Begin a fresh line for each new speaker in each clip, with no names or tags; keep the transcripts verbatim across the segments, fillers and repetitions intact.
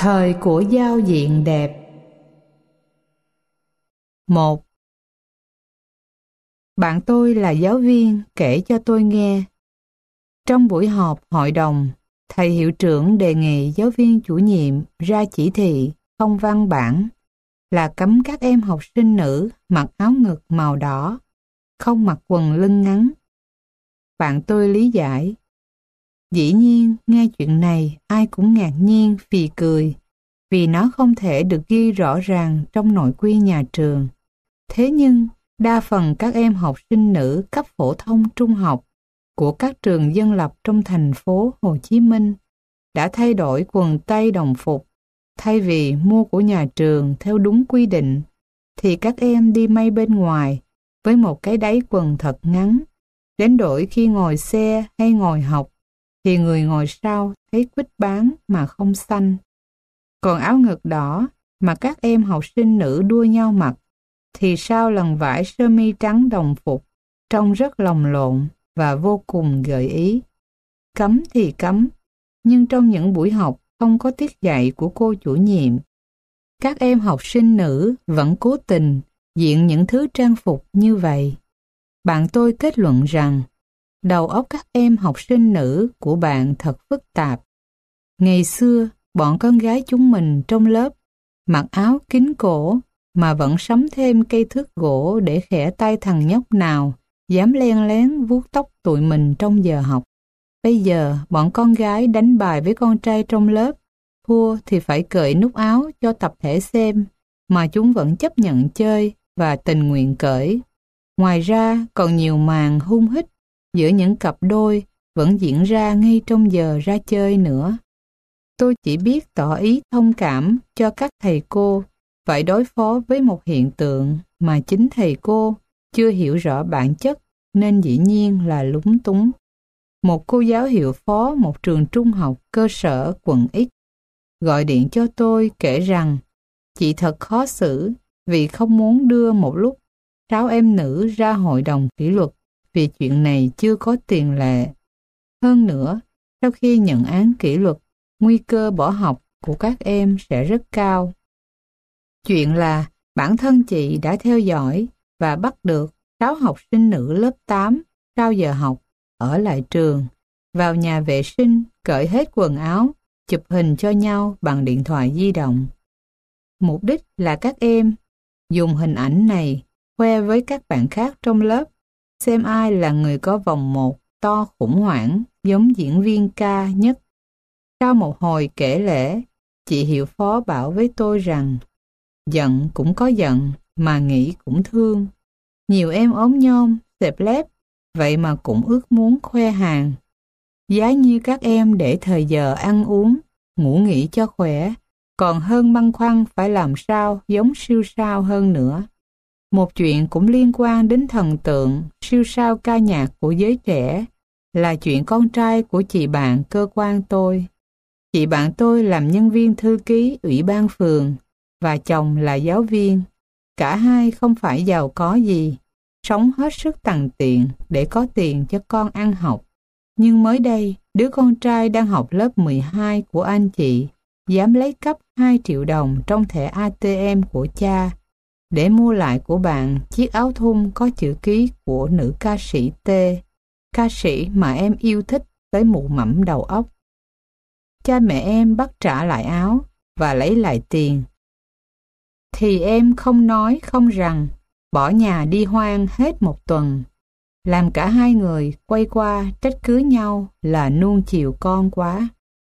Thời của giao diện đẹp. Một. Bạn tôi là giáo viên kể cho tôi nghe. Trong buổi họp hội đồng, thầy hiệu trưởng đề nghị giáo viên chủ nhiệm ra chỉ thị không văn bản là cấm các em học sinh nữ mặc áo ngực màu đỏ, không mặc quần lưng ngắn. Bạn tôi lý giải. Dĩ nhiên, nghe chuyện này ai cũng ngạc nhiên phì cười, vì nó không thể được ghi rõ ràng trong nội quy nhà trường. Thế nhưng, đa phần các em học sinh nữ cấp phổ thông trung học của các trường dân lập trong thành phố Hồ Chí Minh đã thay đổi quần tây đồng phục. Thay vì mua của nhà trường theo đúng quy định, thì các em đi may bên ngoài với một cái đáy quần thật ngắn. Đến đổi khi ngồi xe hay ngồi học, thì người ngồi sau thấy quýt bán mà không xanh. Còn áo ngực đỏ mà các em học sinh nữ đua nhau mặc, thì sau lần vải sơ mi trắng đồng phục, trông rất lồng lộn và vô cùng gợi ý. Cấm thì cấm, nhưng trong những buổi học không có tiết dạy của cô chủ nhiệm, các em học sinh nữ vẫn cố tình diện những thứ trang phục như vậy. Bạn tôi kết luận rằng, đầu óc các em học sinh nữ của bạn thật phức tạp. Ngày xưa, bọn con gái chúng mình trong lớp mặc áo kín cổ mà vẫn sắm thêm cây thước gỗ để khẽ tay thằng nhóc nào dám len lén vuốt tóc tụi mình trong giờ học. Bây giờ, bọn con gái đánh bài với con trai trong lớp, thua thì phải cởi nút áo cho tập thể xem, mà chúng vẫn chấp nhận chơi và tình nguyện cởi. Ngoài ra, còn nhiều màn hung hít giữa những cặp đôi vẫn diễn ra ngay trong giờ ra chơi nữa. Tôi chỉ biết tỏ ý thông cảm cho các thầy cô phải đối phó với một hiện tượng mà chính thầy cô chưa hiểu rõ bản chất, nên dĩ nhiên là lúng túng. Một cô giáo hiệu phó một trường trung học cơ sở quận X gọi điện cho tôi kể rằng chị thật khó xử vì không muốn đưa một lúc sáu em nữ ra hội đồng kỷ luật vì chuyện này chưa có tiền lệ. Hơn nữa, sau khi nhận án kỷ luật, nguy cơ bỏ học của các em sẽ rất cao. Chuyện là bản thân chị đã theo dõi và bắt được sáu học sinh nữ lớp tám sau giờ học ở lại trường, vào nhà vệ sinh cởi hết quần áo, chụp hình cho nhau bằng điện thoại di động. Mục đích là các em dùng hình ảnh này khoe với các bạn khác trong lớp, xem ai là người có vòng một to khủng hoảng giống diễn viên ca nhất. Sau một hồi kể lể, chị hiệu phó bảo với tôi rằng giận cũng có giận mà nghĩ cũng thương. Nhiều em ốm nhom, xẹp lép, vậy mà cũng ước muốn khoe hàng. Giá như các em để thời giờ ăn uống, ngủ nghỉ cho khỏe, còn hơn băn khoăn phải làm sao giống siêu sao hơn nữa. Một chuyện cũng liên quan đến thần tượng siêu sao ca nhạc của giới trẻ là chuyện con trai của chị bạn cơ quan tôi. Chị bạn tôi làm nhân viên thư ký ủy ban phường và chồng là giáo viên. Cả hai không phải giàu có gì, sống hết sức tằn tiện để có tiền cho con ăn học. Nhưng mới đây, đứa con trai đang học lớp mười hai của anh chị dám lấy cắp hai triệu đồng trong thẻ a tê em của cha để mua lại của bạn chiếc áo thun có chữ ký của nữ ca sĩ T, ca sĩ mà em yêu thích tới mụ mẫm đầu óc. Cha mẹ em bắt trả lại áo và lấy lại tiền. Thì em không nói không rằng, bỏ nhà đi hoang hết một tuần, làm cả hai người quay qua trách cứ nhau là nuông chiều con quá.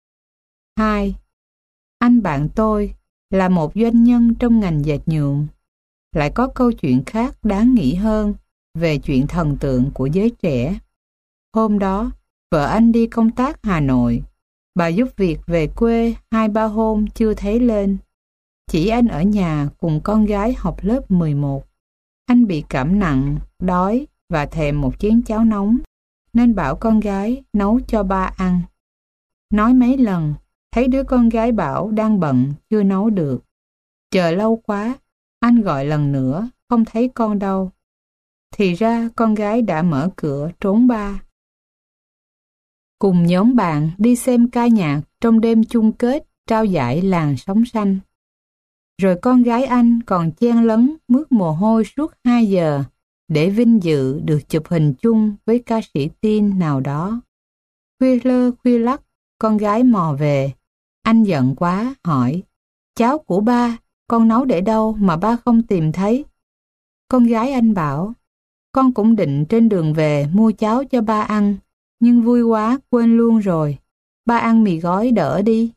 Hai. Anh bạn tôi là một doanh nhân trong ngành dệt nhuộm. Lại có câu chuyện khác đáng nghĩ hơn về chuyện thần tượng của giới trẻ. Hôm đó, vợ anh đi công tác Hà Nội. Bà giúp việc về quê hai ba hôm chưa thấy lên. Chỉ anh ở nhà cùng con gái học lớp mười một. Anh bị cảm nặng, đói và thèm một chén cháo nóng, nên bảo con gái nấu cho ba ăn. Nói mấy lần, thấy đứa con gái bảo đang bận, chưa nấu được. Chờ lâu quá, anh gọi lần nữa, không thấy con đâu. Thì ra con gái đã mở cửa trốn ba. Cùng nhóm bạn đi xem ca nhạc trong đêm chung kết trao giải làn sóng xanh. Rồi con gái anh còn chen lấn mướt mồ hôi suốt hai giờ để vinh dự được chụp hình chung với ca sĩ teen nào đó. Khuya lơ khuya lắc, con gái mò về. Anh giận quá, hỏi, cháo của ba, con nấu để đâu mà ba không tìm thấy? Con gái anh bảo, con cũng định trên đường về mua cháo cho ba ăn, nhưng vui quá quên luôn rồi. Ba ăn mì gói đỡ đi.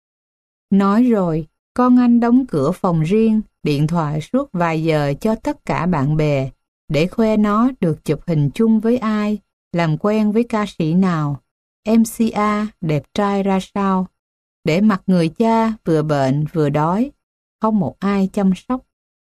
Nói rồi, con anh đóng cửa phòng riêng, điện thoại suốt vài giờ cho tất cả bạn bè, để khoe nó được chụp hình chung với ai, làm quen với ca sĩ nào, em xê a đẹp trai ra sao, để mặc người cha vừa bệnh vừa đói, không một ai chăm sóc.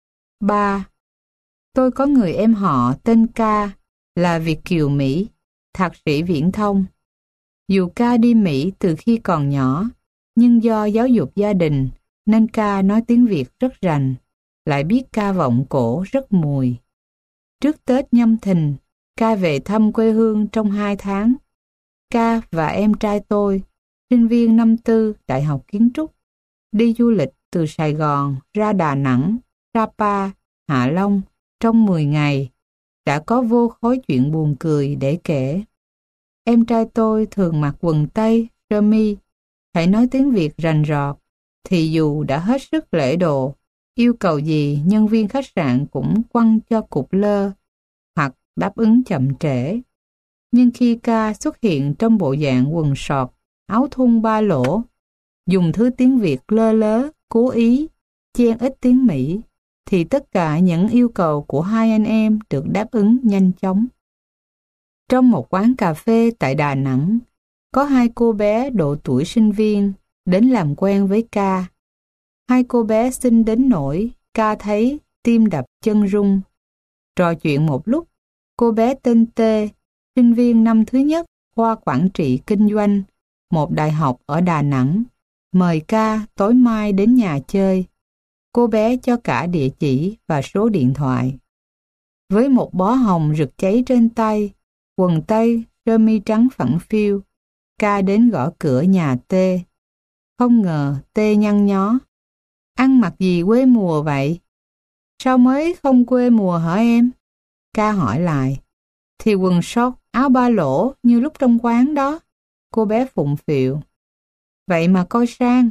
Ba, tôi có người em họ tên Ca, là Việt kiều Mỹ, thạc sĩ viễn thông. Dù Ca đi Mỹ từ khi còn nhỏ, nhưng do giáo dục gia đình nên Ca nói tiếng Việt rất rành, lại biết ca vọng cổ rất mùi. Trước Tết Nhâm Thìn, Ca về thăm quê hương trong hai tháng. Ca và em trai tôi, sinh viên năm tư Đại học Kiến trúc, đi du lịch từ Sài Gòn ra Đà Nẵng, Sapa, Hạ Long trong mười ngày, đã có vô khối chuyện buồn cười để kể. Em trai tôi thường mặc quần tây, sơ mi, hãy nói tiếng Việt rành rọt, thì dù đã hết sức lễ độ, yêu cầu gì nhân viên khách sạn cũng quăng cho cục lơ, hoặc đáp ứng chậm trễ. Nhưng khi Ca xuất hiện trong bộ dạng quần sọt, áo thun ba lỗ, dùng thứ tiếng Việt lơ lớ, cố ý, chen ít tiếng Mỹ, thì tất cả những yêu cầu của hai anh em được đáp ứng nhanh chóng. Trong một quán cà phê tại Đà Nẵng, có hai cô bé độ tuổi sinh viên đến làm quen với Ca. Hai cô bé xinh đến nỗi Ca thấy tim đập chân rung. Trò chuyện một lúc, cô bé tên T, sinh viên năm thứ nhất khoa quản trị kinh doanh, một đại học ở Đà Nẵng, mời Ca tối mai đến nhà chơi. Cô bé cho cả địa chỉ và số điện thoại. Với một bó hồng rực cháy trên tay, quần tây, sơ mi trắng phẳng phiu, Ca đến gõ cửa nhà T. Không ngờ T nhăn nhó. Ăn mặc gì quê mùa vậy? Sao mới không quê mùa hả em? Ca hỏi lại. Thì quần short, áo ba lỗ như lúc trong quán đó. Cô bé phụng phịu. Vậy mà coi sang.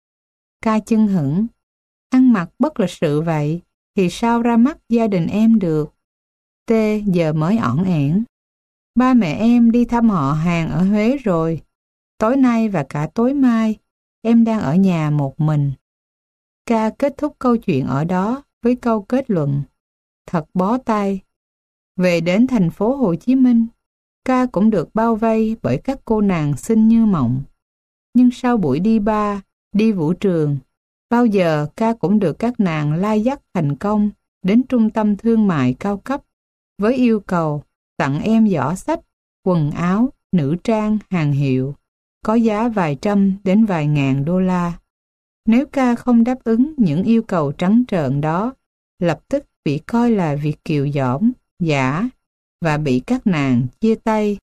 Ca chưng hửng. Ăn mặc bất lịch sự vậy thì sao ra mắt gia đình em được? T giờ mới ỏn ẻn. Ba mẹ em đi thăm họ hàng ở Huế rồi. Tối nay và cả tối mai, em đang ở nhà một mình. Ca kết thúc câu chuyện ở đó với câu kết luận. Thật bó tay. Về đến thành phố Hồ Chí Minh, Ca cũng được bao vây bởi các cô nàng xinh như mộng. Nhưng sau buổi đi bar, đi vũ trường, bao giờ Ca cũng được các nàng lai dắt thành công đến trung tâm thương mại cao cấp với yêu cầu tặng em giỏ xách, quần áo, nữ trang, hàng hiệu, có giá vài trăm đến vài ngàn đô la. Nếu Ca không đáp ứng những yêu cầu trắng trợn đó, lập tức bị coi là Việt kiều dỏm, giả và bị các nàng chia tay.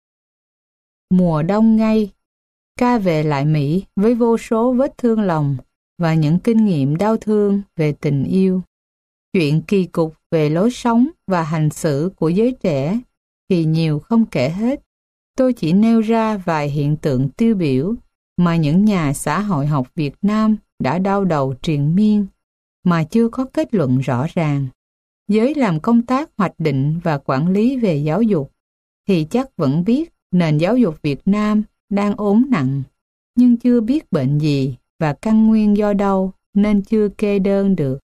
Mùa đông ngay, Ca về lại Mỹ với vô số vết thương lòng và những kinh nghiệm đau thương về tình yêu. Chuyện kỳ cục về lối sống và hành xử của giới trẻ thì nhiều không kể hết. Tôi chỉ nêu ra vài hiện tượng tiêu biểu mà những nhà xã hội học Việt Nam đã đau đầu triền miên mà chưa có kết luận rõ ràng. Giới làm công tác hoạch định và quản lý về giáo dục thì chắc vẫn biết nền giáo dục Việt Nam đang ốm nặng, nhưng chưa biết bệnh gì và căn nguyên do đâu nên chưa kê đơn được.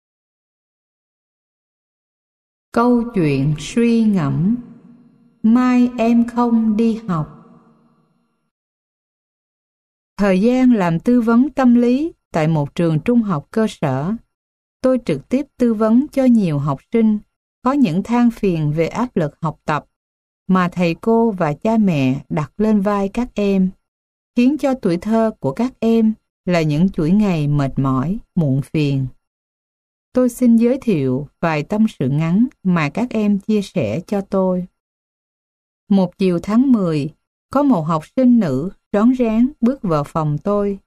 Câu chuyện suy ngẫm. Mai em không đi học. Thời gian làm tư vấn tâm lý tại một trường trung học cơ sở, tôi trực tiếp tư vấn cho nhiều học sinh có những than phiền về áp lực học tập mà thầy cô và cha mẹ đặt lên vai các em, khiến cho tuổi thơ của các em là những chuỗi ngày mệt mỏi, muộn phiền. Tôi xin giới thiệu vài tâm sự ngắn mà các em chia sẻ cho tôi. Một chiều tháng mười, có một học sinh nữ rón rén bước vào phòng tôi.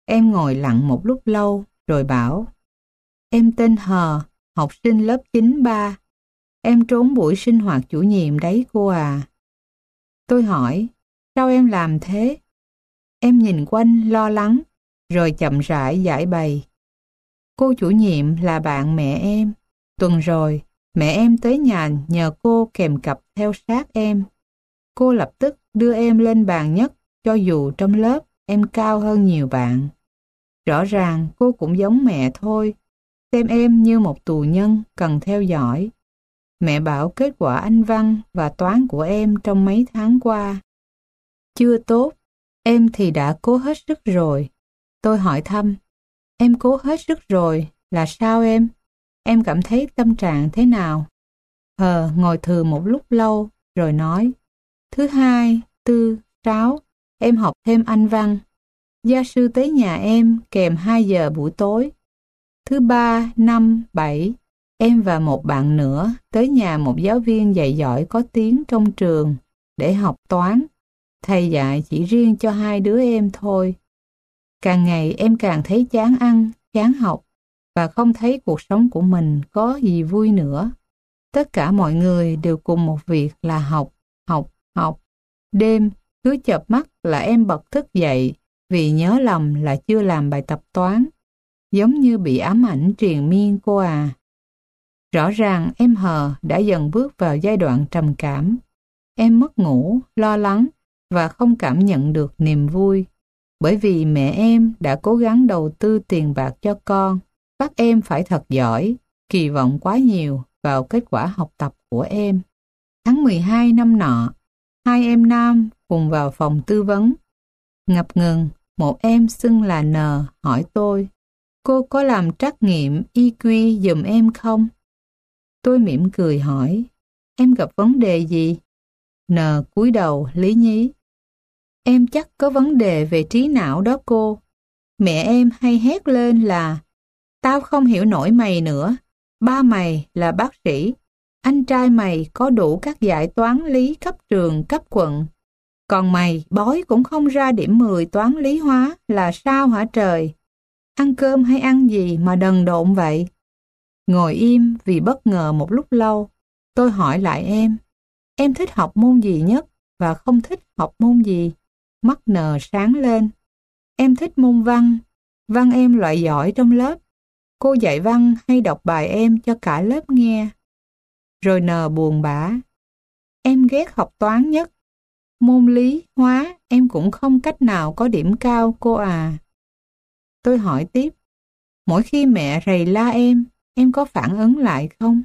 Em ngồi lặng một lúc lâu rồi bảo: Em tên Hờ, học sinh lớp chín ba. Em trốn buổi sinh hoạt chủ nhiệm đấy cô à. Tôi hỏi: Sao em làm thế? Em nhìn quanh lo lắng, rồi chậm rãi giải bày. Cô chủ nhiệm là bạn mẹ em. Tuần rồi, mẹ em tới nhà nhờ cô kèm cặp theo sát em. Cô lập tức đưa em lên bàn nhất, cho dù trong lớp em cao hơn nhiều bạn. Rõ ràng cô cũng giống mẹ thôi, xem em như một tù nhân cần theo dõi. Mẹ bảo kết quả Anh văn và toán của em trong mấy tháng qua chưa tốt, em thì đã cố hết sức rồi. Tôi hỏi thăm: Em cố hết sức rồi là sao em? Em cảm thấy tâm trạng thế nào? Hờ ngồi thừ một lúc lâu rồi nói: Thứ hai, tư, sáu, em học thêm Anh văn. Gia sư tới nhà em kèm hai giờ buổi tối. Thứ ba, năm, bảy, em và một bạn nữa tới nhà một giáo viên dạy giỏi có tiếng trong trường để học toán. Thầy dạy chỉ riêng cho hai đứa em thôi. Càng ngày em càng thấy chán ăn, chán học và không thấy cuộc sống của mình có gì vui nữa. Tất cả mọi người đều cùng một việc là học, học, học. Đêm cứ chợp mắt là em bật thức dậy vì nhớ lầm là chưa làm bài tập toán. Giống như bị ám ảnh triền miên cô à. Rõ ràng em Hờ đã dần bước vào giai đoạn trầm cảm. Em mất ngủ, lo lắng và không cảm nhận được niềm vui. Bởi vì mẹ em đã cố gắng đầu tư tiền bạc cho con, bắt em phải thật giỏi, kỳ vọng quá nhiều vào kết quả học tập của em. Tháng mười hai năm nọ, hai em nam cùng vào phòng tư vấn. Ngập ngừng, một em xưng là N hỏi tôi: Cô có làm trắc nghiệm i kiu giùm em không? Tôi mỉm cười hỏi: Em gặp vấn đề gì? N cúi đầu lý nhí: Em chắc có vấn đề về trí não đó cô. Mẹ em hay hét lên là: Tao không hiểu nổi mày nữa. Ba mày là bác sĩ. Anh trai mày có đủ các giải toán lý cấp trường cấp quận. Còn mày bói cũng không ra điểm mười toán lý hóa là sao hả trời? Ăn cơm hay ăn gì mà đần độn vậy? Ngồi im vì bất ngờ một lúc lâu, tôi hỏi lại em: Em thích học môn gì nhất và không thích học môn gì? Mắt N sáng lên: Em thích môn văn. Văn em loại giỏi trong lớp. Cô dạy văn hay đọc bài em cho cả lớp nghe. Rồi N buồn bã: Em ghét học toán nhất. Môn lý, hóa em cũng không cách nào có điểm cao cô à. Tôi hỏi tiếp: Mỗi khi mẹ rầy la em, em có phản ứng lại không?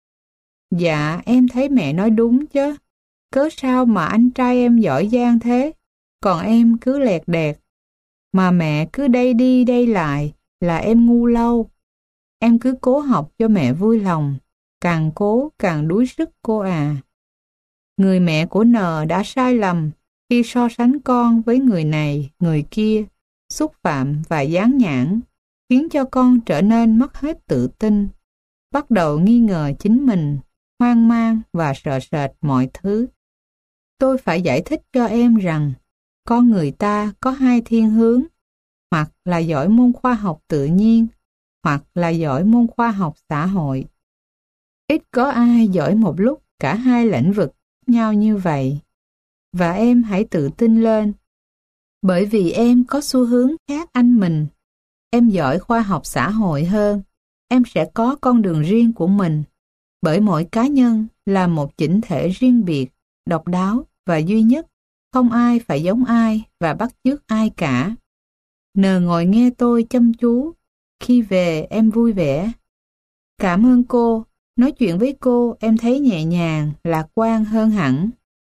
Dạ, em thấy mẹ nói đúng chứ. Cớ sao mà anh trai em giỏi giang thế, còn em cứ lẹt đẹt. Mà mẹ cứ đây đi đây lại là em ngu lâu. Em cứ cố học cho mẹ vui lòng, càng cố càng đuối sức cô à. Người mẹ của N đã sai lầm khi so sánh con với người này, người kia, xúc phạm và dán nhãn, khiến cho con trở nên mất hết tự tin, bắt đầu nghi ngờ chính mình, hoang mang và sợ sệt mọi thứ. Tôi phải giải thích cho em rằng con người ta có hai thiên hướng, hoặc là giỏi môn khoa học tự nhiên, hoặc là giỏi môn khoa học xã hội. Ít có ai giỏi một lúc cả hai lĩnh vực nhau như vậy. Và em hãy tự tin lên, bởi vì em có xu hướng khác anh mình. Em giỏi khoa học xã hội hơn, em sẽ có con đường riêng của mình, bởi mỗi cá nhân là một chỉnh thể riêng biệt, độc đáo và duy nhất, không ai phải giống ai và bắt chước ai cả. N ngồi nghe tôi chăm chú. Khi về em vui vẻ. Cảm ơn cô, nói chuyện với cô em thấy nhẹ nhàng, lạc quan hơn hẳn.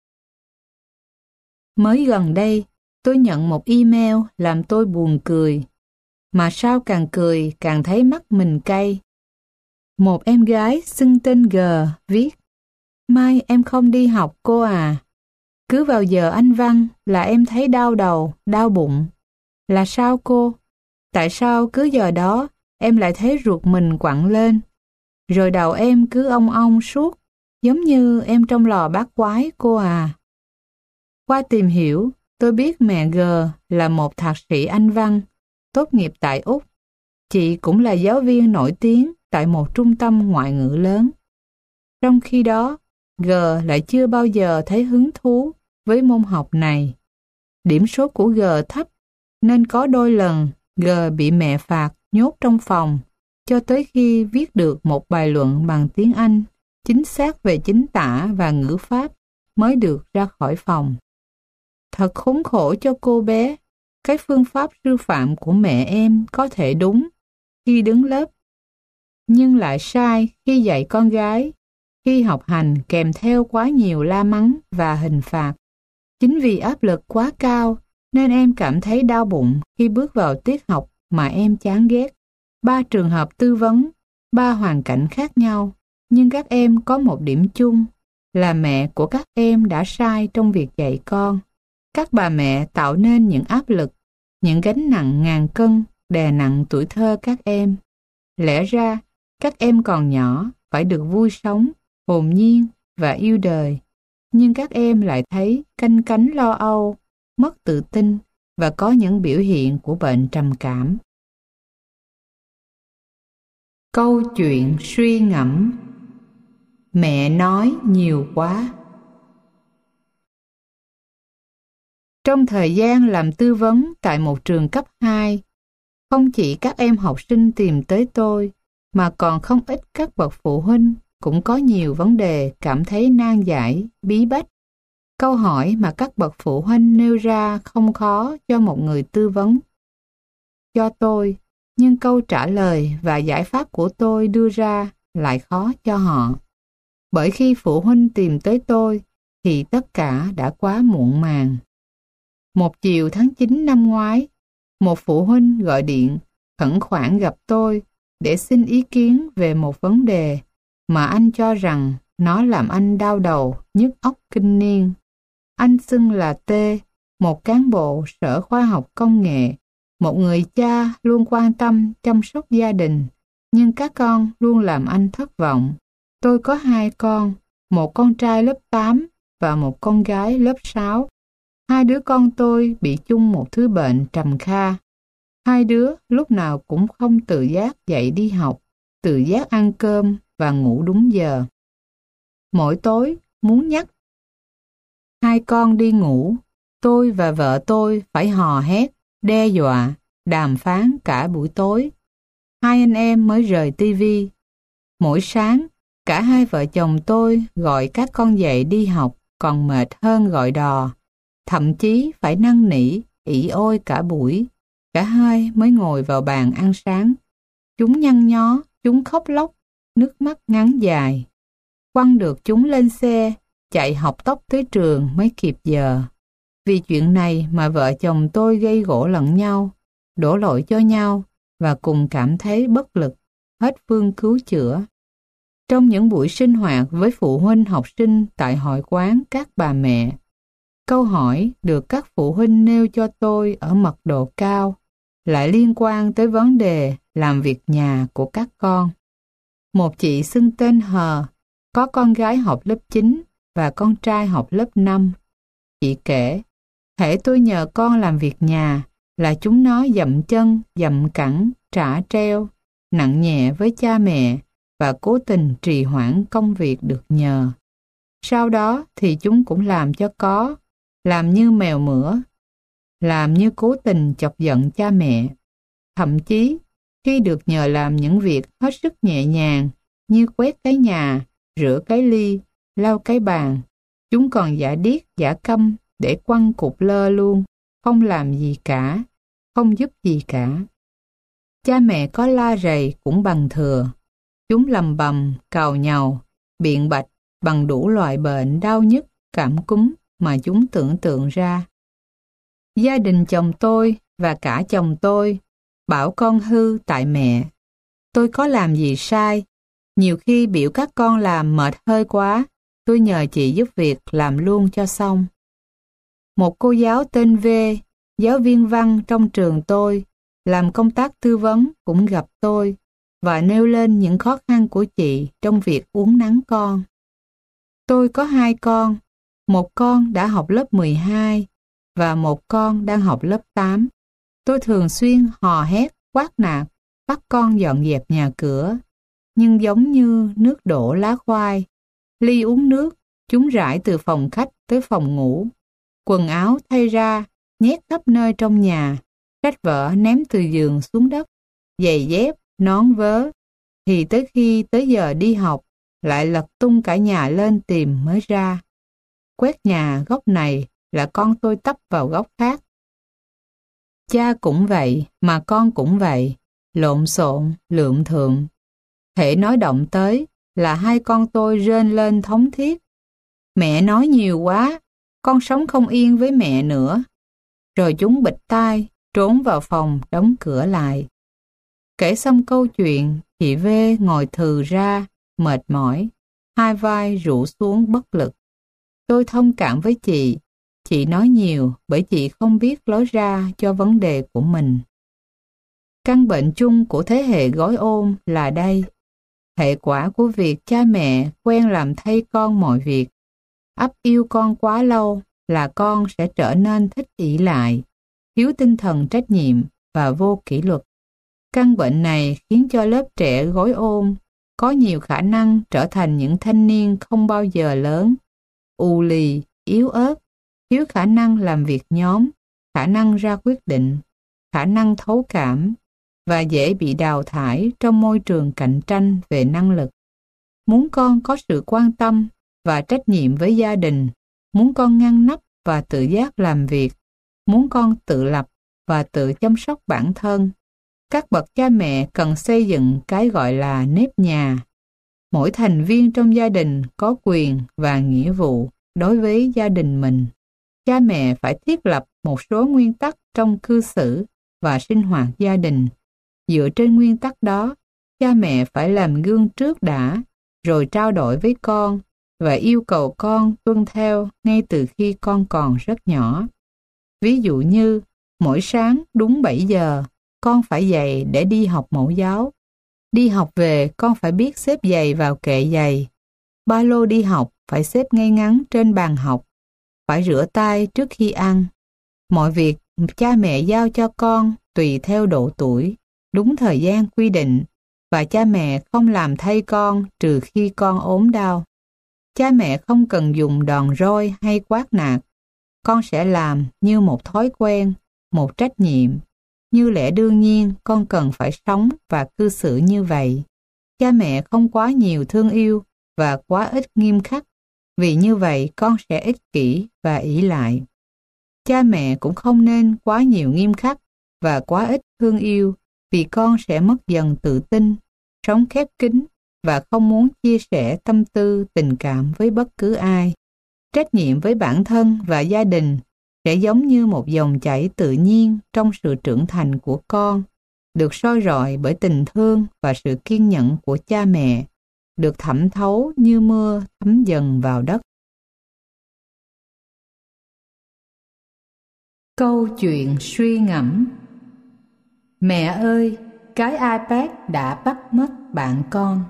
Mới gần đây, tôi nhận một email làm tôi buồn cười. Mà sao càng cười càng thấy mắt mình cay. Một em gái xưng tên G viết: Mai em không đi học cô à. Cứ vào giờ Anh văn là em thấy đau đầu, đau bụng. Là sao cô? Tại sao cứ giờ đó em lại thấy ruột mình quặn lên? Rồi đầu em cứ ong ong suốt, giống như em trong lò bát quái cô à. Qua tìm hiểu, tôi biết mẹ G là một thạc sĩ Anh văn, tốt nghiệp tại Úc. Chị cũng là giáo viên nổi tiếng tại một trung tâm ngoại ngữ lớn. Trong khi đó, G lại chưa bao giờ thấy hứng thú với môn học này. Điểm số của G thấp, nên có đôi lần G bị mẹ phạt nhốt trong phòng cho tới khi viết được một bài luận bằng tiếng Anh chính xác về chính tả và ngữ pháp mới được ra khỏi phòng. Thật khốn khổ cho cô bé. Cái phương pháp sư phạm của mẹ em có thể đúng khi đứng lớp, nhưng lại sai khi dạy con gái, khi học hành kèm theo quá nhiều la mắng và hình phạt. Chính vì áp lực quá cao nên em cảm thấy đau bụng khi bước vào tiết học mà em chán ghét. Ba trường hợp tư vấn, ba hoàn cảnh khác nhau, nhưng các em có một điểm chung là mẹ của các em đã sai trong việc dạy con. Các bà mẹ tạo nên những áp lực, những gánh nặng ngàn cân đè nặng tuổi thơ các em. Lẽ ra, các em còn nhỏ phải được vui sống, hồn nhiên và yêu đời, nhưng các em lại thấy canh cánh lo âu, mất tự tin và có những biểu hiện của bệnh trầm cảm. Câu chuyện suy ngẫm. Mẹ nói nhiều quá. Trong thời gian làm tư vấn tại một trường cấp hai, không chỉ các em học sinh tìm tới tôi, mà còn không ít các bậc phụ huynh cũng có nhiều vấn đề cảm thấy nan giải, bí bách. Câu hỏi mà các bậc phụ huynh nêu ra không khó cho một người tư vấn cho tôi, nhưng câu trả lời và giải pháp của tôi đưa ra lại khó cho họ. Bởi khi phụ huynh tìm tới tôi thì tất cả đã quá muộn màng. Một chiều tháng chín năm ngoái, một phụ huynh gọi điện khẩn khoản gặp tôi để xin ý kiến về một vấn đề mà anh cho rằng nó làm anh đau đầu, nhức óc kinh niên. Anh xưng là T, một cán bộ Sở Khoa học Công nghệ, một người cha luôn quan tâm chăm sóc gia đình, nhưng các con luôn làm anh thất vọng. Tôi có hai con, một con trai lớp tám và một con gái lớp sáu. Hai đứa con tôi bị chung một thứ bệnh trầm kha. Hai đứa lúc nào cũng không tự giác dậy đi học, tự giác ăn cơm và ngủ đúng giờ. Mỗi tối muốn nhắc hai con đi ngủ, tôi và vợ tôi phải hò hét, đe dọa, đàm phán cả buổi tối. Hai anh em mới rời tivi. Mỗi sáng, cả hai vợ chồng tôi gọi các con dậy đi học còn mệt hơn gọi đò. Thậm chí phải năn nỉ, ỉ ôi cả buổi. Cả hai mới ngồi vào bàn ăn sáng. Chúng nhăn nhó, chúng khóc lóc, nước mắt ngắn dài. Quăng được chúng lên xe, chạy học tốc tới trường mới kịp giờ. Vì chuyện này mà vợ chồng tôi gây gổ lẫn nhau, đổ lỗi cho nhau và cùng cảm thấy bất lực, hết phương cứu chữa. Trong những buổi sinh hoạt với phụ huynh học sinh tại hội quán các bà mẹ, câu hỏi được các phụ huynh nêu cho tôi ở mật độ cao lại liên quan tới vấn đề làm việc nhà của các con. Một chị xưng tên Hờ, có con gái học lớp chín và con trai học lớp năm. Chị kể, hễ tôi nhờ con làm việc nhà là chúng nó dậm chân, dậm cẳng, trả treo, nặng nhẹ với cha mẹ và cố tình trì hoãn công việc được nhờ. Sau đó thì chúng cũng làm cho có, làm như mèo mửa, làm như cố tình chọc giận cha mẹ. Thậm chí, khi được nhờ làm những việc hết sức nhẹ nhàng như quét cái nhà, rửa cái ly, lau cái bàn, chúng còn giả điếc giả câm để quăng cục lơ luôn, không làm gì cả, không giúp gì cả. Cha mẹ có la rầy cũng bằng thừa. Chúng lầm bầm, càu nhàu, biện bạch bằng đủ loại bệnh đau nhức, cảm cúm mà chúng tưởng tượng ra. Gia đình chồng tôi và cả chồng tôi bảo con hư tại mẹ. Tôi có làm gì sai? Nhiều khi biểu các con làm mệt hơi quá, tôi nhờ chị giúp việc làm luôn cho xong. Một cô giáo tên V, giáo viên văn trong trường tôi, làm công tác tư vấn cũng gặp tôi và nêu lên những khó khăn của chị trong việc uốn nắn con. Tôi có hai con, một con đã học lớp mười hai và một con đang học lớp tám. Tôi thường xuyên hò hét, quát nạt, bắt con dọn dẹp nhà cửa. Nhưng giống như nước đổ lá khoai, ly uống nước, chúng rải từ phòng khách tới phòng ngủ. Quần áo thay ra, nhét khắp nơi trong nhà, sách vở ném từ giường xuống đất, giày dép, nón vớ. Thì tới khi tới giờ đi học, lại lật tung cả nhà lên tìm mới ra. Quét nhà góc này là con tôi tấp vào góc khác. Cha cũng vậy, mà con cũng vậy, lộn xộn, lượm thượm. Hễ nói động tới là hai con tôi rên lên thống thiết. Mẹ nói nhiều quá, con sống không yên với mẹ nữa. Rồi chúng bịt tai, trốn vào phòng đóng cửa lại. Kể xong câu chuyện, chị V ngồi thừ ra, mệt mỏi, hai vai rũ xuống bất lực. Tôi thông cảm với chị. Chị nói nhiều bởi chị không biết lối ra cho vấn đề của mình. Căn bệnh chung của thế hệ gói ôm là đây. Hệ quả của việc cha mẹ quen làm thay con mọi việc, ấp yêu con quá lâu là con sẽ trở nên thích ỷ lại, thiếu tinh thần trách nhiệm và vô kỷ luật. Căn bệnh này khiến cho lớp trẻ gối ôm có nhiều khả năng trở thành những thanh niên không bao giờ lớn, ù lì, yếu ớt, thiếu khả năng làm việc nhóm, khả năng ra quyết định, khả năng thấu cảm và dễ bị đào thải trong môi trường cạnh tranh về năng lực. Muốn con có sự quan tâm và trách nhiệm với gia đình, muốn con ngăn nắp và tự giác làm việc, muốn con tự lập và tự chăm sóc bản thân, các bậc cha mẹ cần xây dựng cái gọi là nếp nhà. Mỗi thành viên trong gia đình có quyền và nghĩa vụ đối với gia đình mình. Cha mẹ phải thiết lập một số nguyên tắc trong cư xử và sinh hoạt gia đình. Dựa trên nguyên tắc đó, cha mẹ phải làm gương trước đã, rồi trao đổi với con và yêu cầu con tuân theo ngay từ khi con còn rất nhỏ. Ví dụ như, mỗi sáng đúng bảy giờ, con phải dậy để đi học mẫu giáo. Đi học về, con phải biết xếp giày vào kệ giày. Ba lô đi học phải xếp ngay ngắn trên bàn học. Phải rửa tay trước khi ăn. Mọi việc cha mẹ giao cho con tùy theo độ tuổi, đúng thời gian quy định, và cha mẹ không làm thay con trừ khi con ốm đau. Cha mẹ không cần dùng đòn roi hay quát nạt. Con sẽ làm như một thói quen, một trách nhiệm. Như lẽ đương nhiên con cần phải sống và cư xử như vậy. Cha mẹ không quá nhiều thương yêu và quá ít nghiêm khắc, vì như vậy con sẽ ích kỷ và ỷ lại. Cha mẹ cũng không nên quá nhiều nghiêm khắc và quá ít thương yêu, vì con sẽ mất dần tự tin, sống khép kín và không muốn chia sẻ tâm tư, tình cảm với bất cứ ai. Trách nhiệm với bản thân và gia đình sẽ giống như một dòng chảy tự nhiên trong sự trưởng thành của con, được soi rọi bởi tình thương và sự kiên nhẫn của cha mẹ, được thẩm thấu như mưa thấm dần vào đất. Câu chuyện suy ngẫm. Mẹ ơi, cái iPad đã bắt mất bạn con.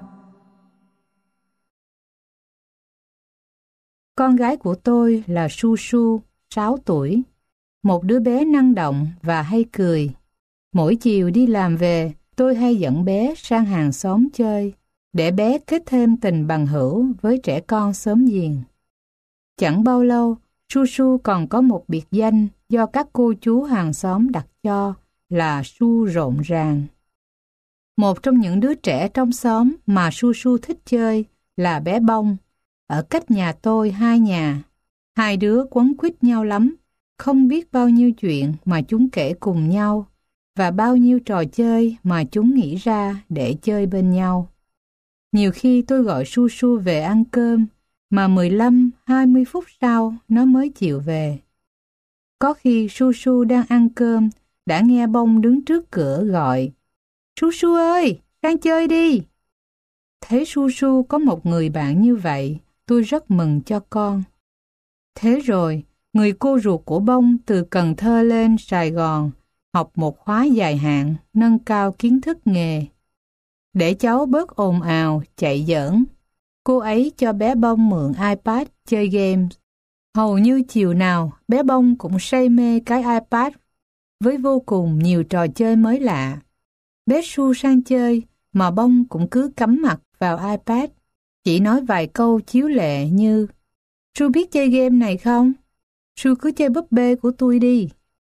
Con gái của tôi là Su Su, sáu tuổi, một đứa bé năng động và hay cười. Mỗi chiều đi làm về, tôi hay dẫn bé sang hàng xóm chơi, để bé kết thêm tình bằng hữu với trẻ con xóm giềng. Chẳng bao lâu, Su Su còn có một biệt danh do các cô chú hàng xóm đặt cho là Su rộn ràng. Một trong những đứa trẻ trong xóm mà Su Su thích chơi là bé Bông, ở cách nhà tôi hai nhà. Hai đứa quấn quýt nhau lắm, không biết bao nhiêu chuyện mà chúng kể cùng nhau và bao nhiêu trò chơi mà chúng nghĩ ra để chơi bên nhau. Nhiều khi tôi gọi Su Su về ăn cơm, mà mười lăm hai mươi phút sau nó mới chịu về. Có khi Su Su đang ăn cơm, đã nghe Bông đứng trước cửa gọi: "Su Su ơi, sang chơi đi!" Thấy Su Su có một người bạn như vậy, tôi rất mừng cho con. Thế rồi, người cô ruột của Bông từ Cần Thơ lên Sài Gòn học một khóa dài hạn nâng cao kiến thức nghề. Để cháu bớt ồn ào, chạy giỡn, cô ấy cho bé Bông mượn iPad chơi game. Hầu như chiều nào bé Bông cũng say mê cái iPad với vô cùng nhiều trò chơi mới lạ. Bé Su sang chơi mà Bông cũng cứ cắm mặt vào iPad, chỉ nói vài câu chiếu lệ như: Su biết chơi game này không? Su cứ chơi búp bê của tôi đi.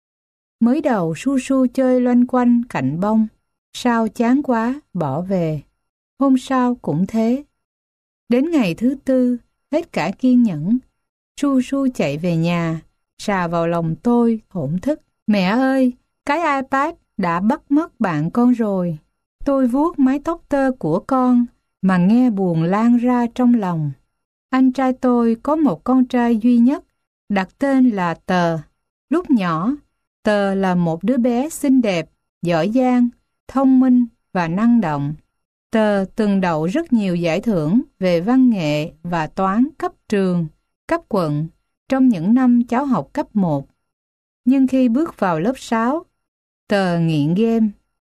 Mới đầu Su Su chơi loanh quanh cạnh Bông, sau chán quá bỏ về. Hôm sau cũng thế. Đến ngày thứ tư, hết cả kiên nhẫn, Su Su chạy về nhà, xà vào lòng tôi thổn thức: Mẹ ơi, cái iPad đã bắt mất bạn con rồi. Tôi vuốt mái tóc tơ của con mà nghe buồn lan ra trong lòng. Anh trai tôi có một con trai duy nhất, đặt tên là Tờ. Lúc nhỏ, Tờ là một đứa bé xinh đẹp, giỏi giang, thông minh và năng động. Tờ từng đậu rất nhiều giải thưởng về văn nghệ và toán cấp trường, cấp quận trong những năm cháu học cấp một. Nhưng khi bước vào lớp sáu, Tờ nghiện game.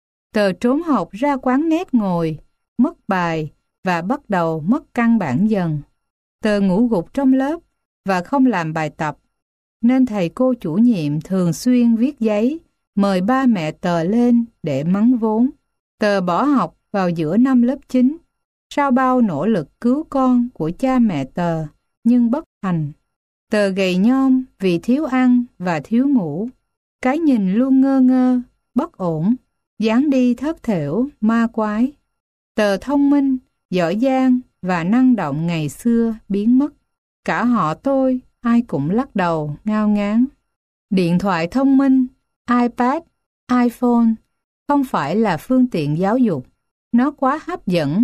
Tờ trốn học ra quán net ngồi, mất bài và bắt đầu mất căn bản dần. Tờ ngủ gục trong lớp và không làm bài tập, nên thầy cô chủ nhiệm thường xuyên viết giấy mời ba mẹ Tờ lên để mắng vốn. Tờ bỏ học vào giữa năm lớp chín, sau bao nỗ lực cứu con của cha mẹ Tờ, nhưng bất thành. Tờ gầy nhom vì thiếu ăn và thiếu ngủ, cái nhìn luôn ngơ ngơ, bất ổn, dáng đi thất thểu, ma quái. Tờ thông minh, giỏi giang và năng động ngày xưa biến mất. Cả họ tôi, ai cũng lắc đầu, ngao ngán. Điện thoại thông minh, iPad, iPhone không phải là phương tiện giáo dục. Nó quá hấp dẫn,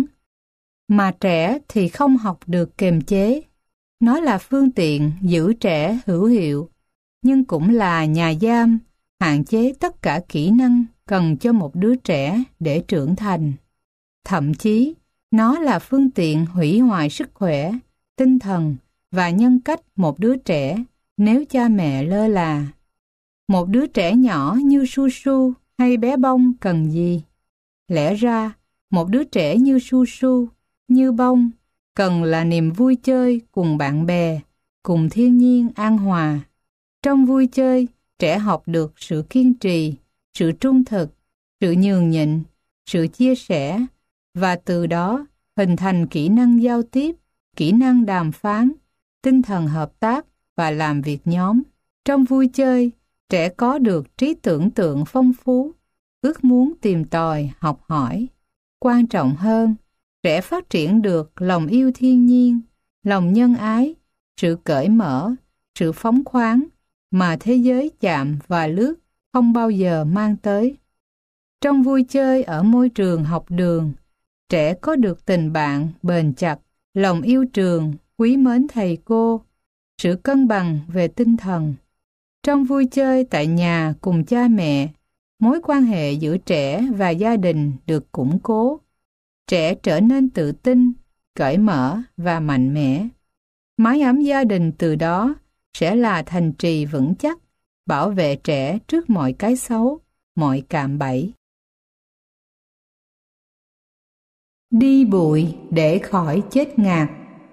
mà trẻ thì không học được kiềm chế. Nó là phương tiện giữ trẻ hữu hiệu, nhưng cũng là nhà giam, hạn chế tất cả kỹ năng cần cho một đứa trẻ để trưởng thành. Thậm chí, nó là phương tiện hủy hoại sức khỏe, tinh thần và nhân cách một đứa trẻ nếu cha mẹ lơ là. Một đứa trẻ nhỏ như Su Su hay bé Bông cần gì? Lẽ ra, một đứa trẻ như Su Su, như Bông, cần là niềm vui chơi cùng bạn bè, cùng thiên nhiên an hòa. Trong vui chơi, trẻ học được sự kiên trì, sự trung thực, sự nhường nhịn, sự chia sẻ, và từ đó hình thành kỹ năng giao tiếp, kỹ năng đàm phán, tinh thần hợp tác và làm việc nhóm. Trong vui chơi, trẻ có được trí tưởng tượng phong phú, ước muốn tìm tòi, học hỏi. Quan trọng hơn, trẻ phát triển được lòng yêu thiên nhiên, lòng nhân ái, sự cởi mở, sự phóng khoáng mà thế giới chạm và lướt không bao giờ mang tới. Trong vui chơi ở môi trường học đường, trẻ có được tình bạn bền chặt, lòng yêu trường, quý mến thầy cô, sự cân bằng về tinh thần. Trong vui chơi tại nhà cùng cha mẹ, mối quan hệ giữa trẻ và gia đình được củng cố. Trẻ trở nên tự tin, cởi mở và mạnh mẽ. Mái ấm gia đình từ đó sẽ là thành trì vững chắc, bảo vệ trẻ trước mọi cái xấu, mọi cạm bẫy. Đi bụi để khỏi chết ngạt.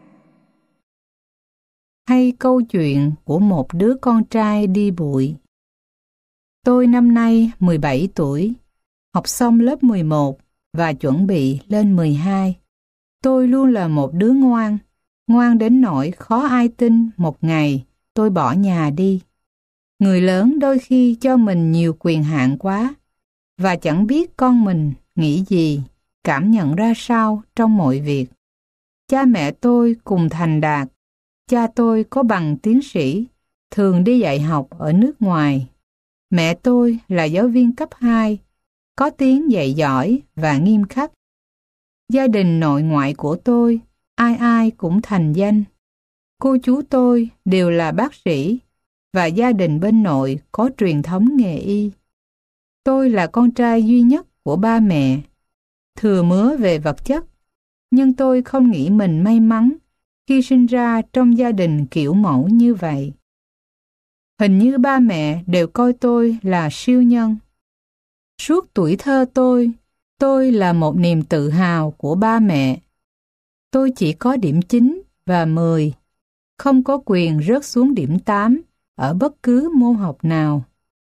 Hay câu chuyện của một đứa con trai đi bụi. Tôi năm nay mười bảy tuổi, học xong lớp mười một và chuẩn bị lên mười hai. Tôi luôn là một đứa ngoan, ngoan đến nỗi khó ai tin một ngày tôi bỏ nhà đi. Người lớn đôi khi cho mình nhiều quyền hạn quá và chẳng biết con mình nghĩ gì, cảm nhận ra sao trong mọi việc. Cha mẹ tôi cùng thành đạt. Cha tôi có bằng tiến sĩ, thường đi dạy học ở nước ngoài. Mẹ tôi là giáo viên cấp hai, có tiếng dạy giỏi và nghiêm khắc. Gia đình nội ngoại của tôi, ai ai cũng thành danh. Cô chú tôi đều là bác sĩ, và gia đình bên nội có truyền thống nghề y. Tôi là con trai duy nhất của ba mẹ, thừa mứa về vật chất, nhưng tôi không nghĩ mình may mắn khi sinh ra trong gia đình kiểu mẫu như vậy. Hình như ba mẹ đều coi tôi là siêu nhân. Suốt tuổi thơ tôi, tôi là một niềm tự hào của ba mẹ. Tôi chỉ có điểm chín và mười, không có quyền rớt xuống điểm tám ở bất cứ môn học nào.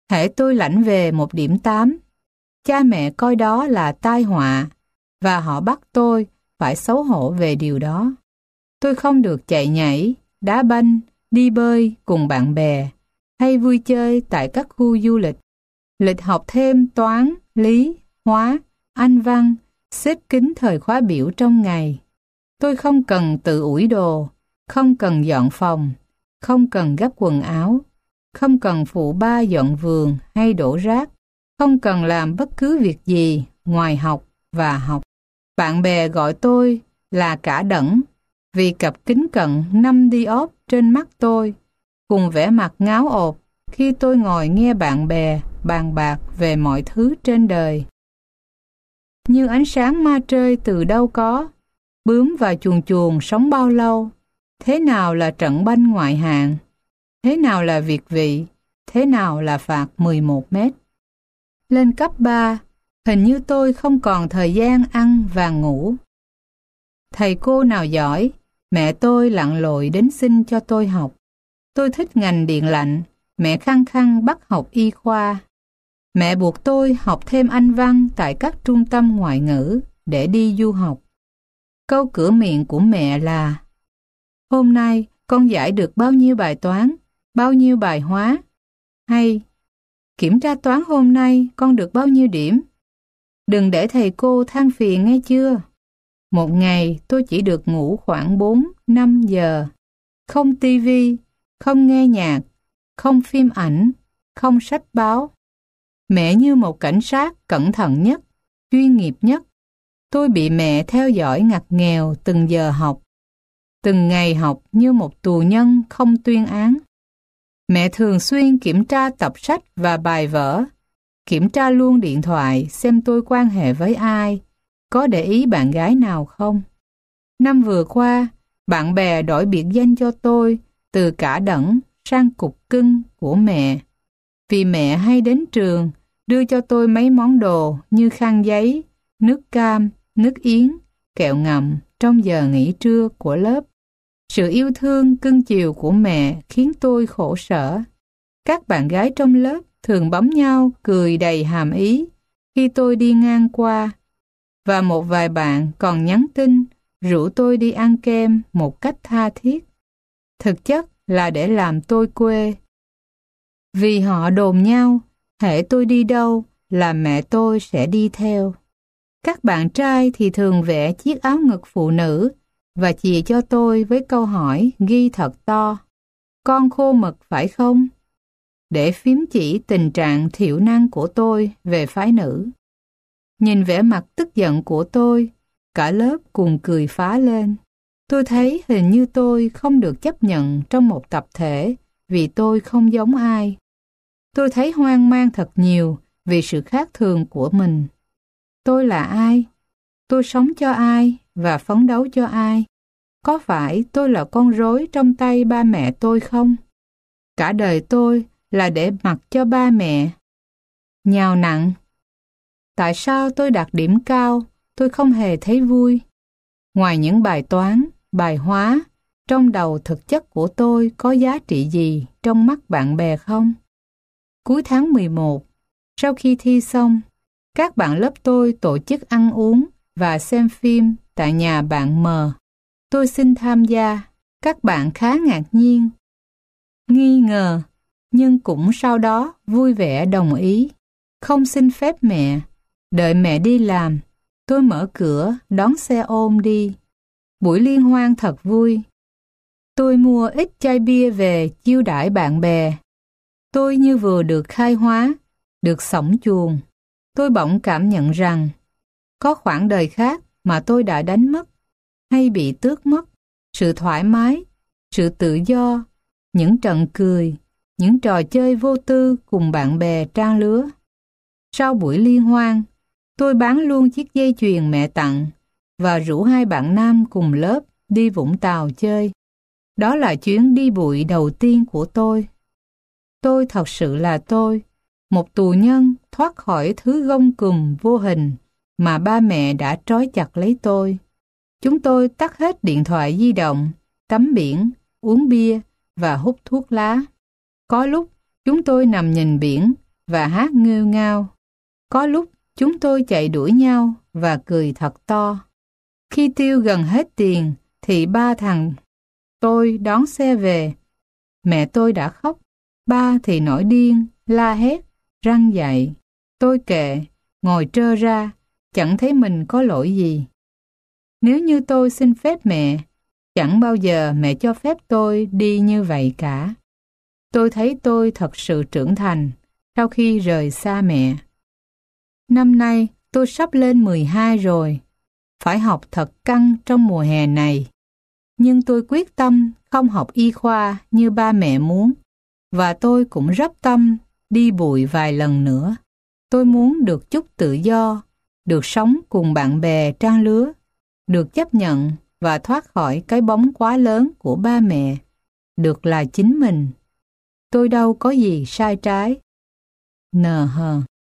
Hễ tôi lãnh về một điểm tám, cha mẹ coi đó là tai họa và họ bắt tôi phải xấu hổ về điều đó. Tôi không được chạy nhảy, đá banh, đi bơi cùng bạn bè hay vui chơi tại các khu du lịch. Lịch học thêm toán, lý, hóa, Anh văn xếp kín thời khóa biểu trong ngày. Tôi không cần tự ủi đồ, không cần dọn phòng, không cần gấp quần áo, không cần phụ ba dọn vườn hay đổ rác, không cần làm bất cứ việc gì ngoài học và học. Bạn bè gọi tôi là cả đẩn vì cặp kính cận năm diop trên mắt tôi, cùng vẻ mặt ngáo ộp khi tôi ngồi nghe bạn bè bàn bạc về mọi thứ trên đời. Như ánh sáng ma trơi từ đâu có, bướm và chuồn chuồn sống bao lâu, thế nào là trận banh ngoại hạng, thế nào là việt vị, thế nào là phạt mười một mét. Lên cấp ba, hình như tôi không còn thời gian ăn và ngủ. Thầy cô nào giỏi, mẹ tôi lặn lội đến xin cho tôi học. Tôi thích ngành điện lạnh, mẹ khăng khăng bắt học y khoa. Mẹ buộc tôi học thêm Anh văn tại các trung tâm ngoại ngữ để đi du học. Câu cửa miệng của mẹ là: hôm nay con giải được bao nhiêu bài toán, bao nhiêu bài hóa? Hay kiểm tra toán hôm nay con được bao nhiêu điểm? Đừng để thầy cô than phiền nghe chưa? Một ngày tôi chỉ được ngủ khoảng bốn năm giờ. Không tivi, không nghe nhạc, không phim ảnh, không sách báo. Mẹ như một cảnh sát cẩn thận nhất, chuyên nghiệp nhất. Tôi bị mẹ theo dõi ngặt nghèo từng giờ học, từng ngày học như một tù nhân không tuyên án. Mẹ thường xuyên kiểm tra tập sách và bài vở, kiểm tra luôn điện thoại xem tôi quan hệ với ai, có để ý bạn gái nào không. Năm vừa qua, bạn bè đổi biệt danh cho tôi từ cả đẩn sang cục cưng của mẹ. Vì mẹ hay đến trường đưa cho tôi mấy món đồ như khăn giấy, nước cam, nước yến, kẹo ngậm trong giờ nghỉ trưa của lớp. Sự yêu thương cưng chiều của mẹ khiến tôi khổ sở. Các bạn gái trong lớp thường bấm nhau cười đầy hàm ý khi tôi đi ngang qua, và một vài bạn còn nhắn tin rủ tôi đi ăn kem một cách tha thiết. Thực chất là để làm tôi quê. Vì họ đồn nhau, hễ tôi đi đâu là mẹ tôi sẽ đi theo. Các bạn trai thì thường vẽ chiếc áo ngực phụ nữ và chìa cho tôi với câu hỏi ghi thật to: con khô mực phải không? Để phím chỉ tình trạng thiểu năng của tôi về phái nữ. Nhìn vẻ mặt tức giận của tôi, cả lớp cùng cười phá lên. Tôi thấy hình như tôi không được chấp nhận trong một tập thể vì tôi không giống ai. Tôi thấy hoang mang thật nhiều vì sự khác thường của mình. Tôi là ai? Tôi sống cho ai và phấn đấu cho ai? Có phải tôi là con rối trong tay ba mẹ tôi không? Cả đời tôi là để mặc cho ba mẹ. Nhào nặng. Tại sao tôi đạt điểm cao, tôi không hề thấy vui? Ngoài những bài toán, bài hóa, trong đầu thực chất của tôi có giá trị gì trong mắt bạn bè không? Cuối tháng mười một, sau khi thi xong, các bạn lớp tôi tổ chức ăn uống và xem phim tại nhà bạn M. Tôi xin tham gia. Các bạn khá ngạc nhiên, nghi ngờ, nhưng cũng sau đó vui vẻ đồng ý. Không xin phép mẹ, đợi mẹ đi làm, tôi mở cửa đón xe ôm đi. Buổi liên hoan thật vui. Tôi mua ít chai bia về chiêu đãi bạn bè. Tôi như vừa được khai hóa, được xổng chuồng. Tôi bỗng cảm nhận rằng có khoảng đời khác mà tôi đã đánh mất hay bị tước mất. Sự thoải mái, sự tự do, những trận cười, những trò chơi vô tư cùng bạn bè trang lứa. Sau buổi liên hoan, tôi bán luôn chiếc dây chuyền mẹ tặng và rủ hai bạn nam cùng lớp đi Vũng Tàu chơi. Đó là chuyến đi bụi đầu tiên của tôi. Tôi thật sự là tôi, một tù nhân thoát khỏi thứ gông cùm vô hình mà ba mẹ đã trói chặt lấy tôi. Chúng tôi tắt hết điện thoại di động, tắm biển, uống bia và hút thuốc lá. Có lúc chúng tôi nằm nhìn biển và hát nghêu ngao. Có lúc chúng tôi chạy đuổi nhau và cười thật to. Khi tiêu gần hết tiền thì ba thằng tôi đón xe về. Mẹ tôi đã khóc, ba thì nổi điên, la hét, răn dạy. Tôi kệ, ngồi trơ ra, chẳng thấy mình có lỗi gì. Nếu như tôi xin phép mẹ, chẳng bao giờ mẹ cho phép tôi đi như vậy cả. Tôi thấy tôi thật sự trưởng thành sau khi rời xa mẹ. Năm nay tôi sắp lên mười hai rồi, phải học thật căng trong mùa hè này. Nhưng tôi quyết tâm không học y khoa như ba mẹ muốn, và tôi cũng rất tâm đi bụi vài lần nữa. Tôi muốn được chút tự do, được sống cùng bạn bè trang lứa, được chấp nhận và thoát khỏi cái bóng quá lớn của ba mẹ, được là chính mình. Tôi đâu có gì sai trái. N H